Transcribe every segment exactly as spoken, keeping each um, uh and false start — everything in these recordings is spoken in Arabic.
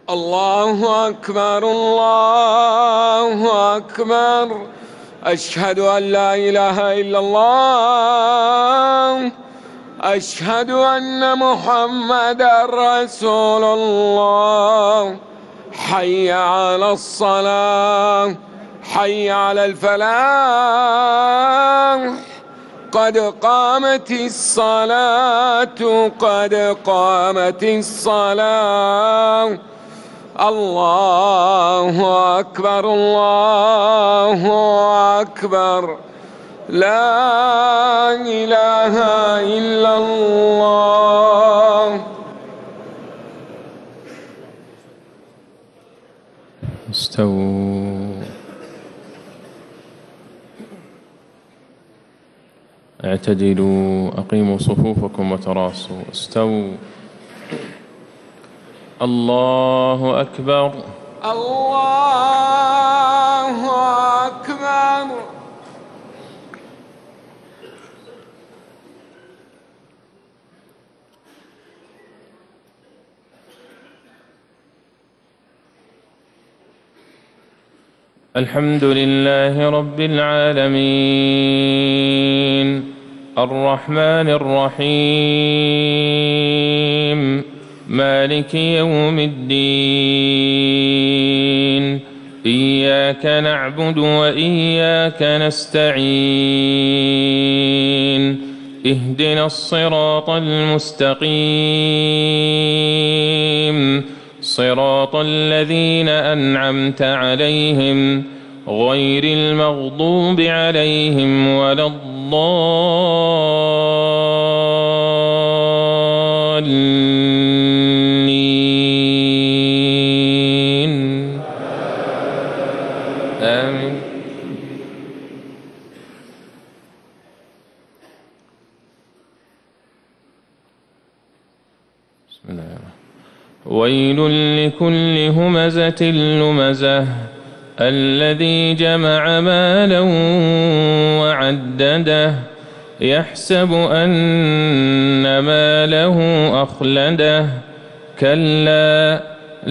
الله أكبر الله أكبر. أشهد أن لا إله إلا الله. أشهد أن محمدًا رسول الله. حي على الصلاة، حي على الفلاح. قد قامت الصلاة، قد قامت الصلاة. الله أكبر الله أكبر. لا إله إلا الله. استووا، اعتدلوا، أقيموا صفوفكم وتراصوا. استووا. الله أكبر الله أكبر. الحمد لله رب العالمين، الرحمن الرحيم، مالك يوم الدين. إياك نعبد وإياك نستعين. اهدنا الصراط المستقيم، صراط الذين أنعمت عليهم غير المغضوب عليهم ولا الضالين. آمين. بسم الله الرحمن الرحيم. ويل لكل همزة لمزة الذي جمع مالا وعدده يحسب أن ماله أخلده كلا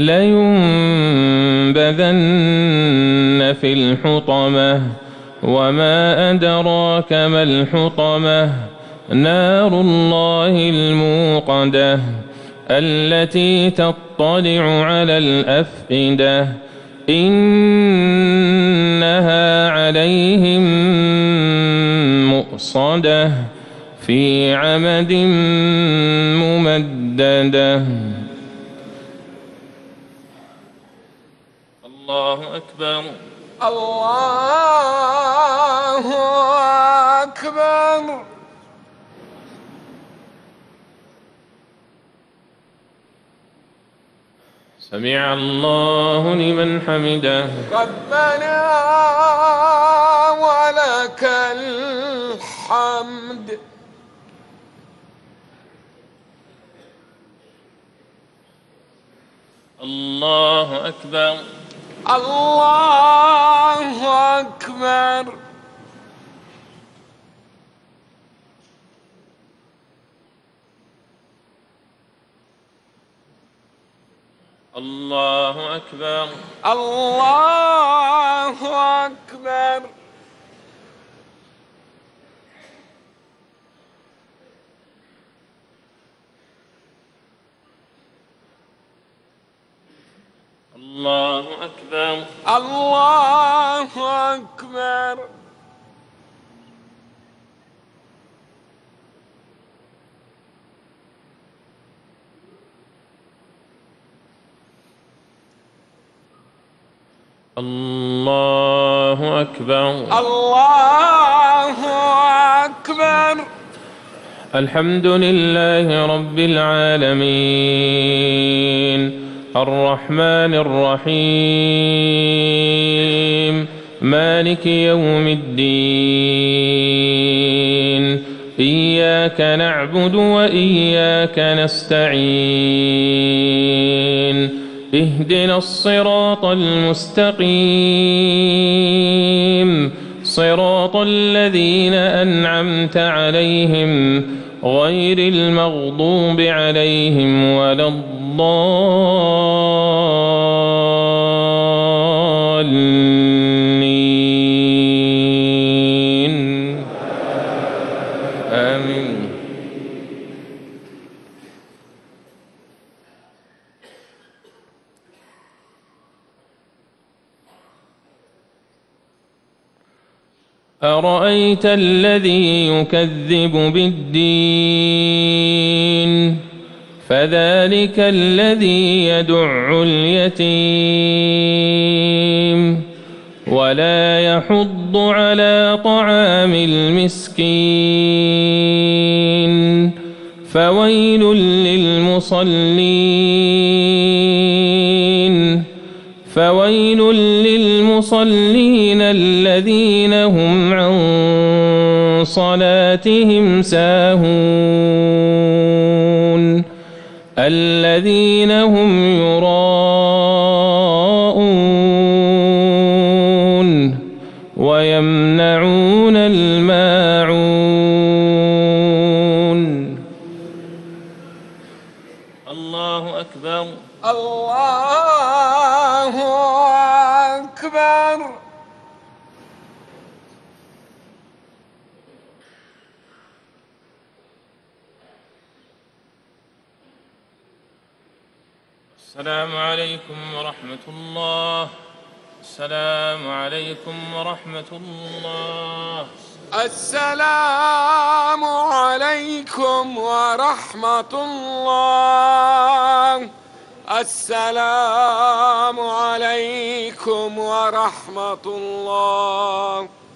لينبذن في الحطمة وما أدراك ما الحطمة نار الله الموقدة التي تطلع على الأفئدة إنها عليهم مؤصدة في عمد ممددة. الله أكبر الله أكبر. سمع الله لمن حمده. ربنا ولك الحمد. الله أكبر الله أكبر. الله أكبر الله أكبر. الله أكبر الله أكبر. الله أكبر الله أكبر. الحمد لله رب العالمين، الرحمن الرحيم، مالك يوم الدين. إياك نعبد وإياك نستعين. اهدنا الصراط المستقيم، صراط الذين أنعمت عليهم غير المغضوب عليهم ولا الضالين. أرأيت الذي يكذب بالدين فذلك الذي يدع اليتيم ولا يحض على طعام المسكين فويل للمصلين فويل للمصلين الذين هم عن صلاتهم ساهون الذين هم يراءون ويمنعون الماعون. الله أكبر. الله أكبر. السلام عليكم ورحمة الله. السلام عليكم ورحمة الله. السلام عليكم ورحمة الله. السلام عليكم ورحمة الله.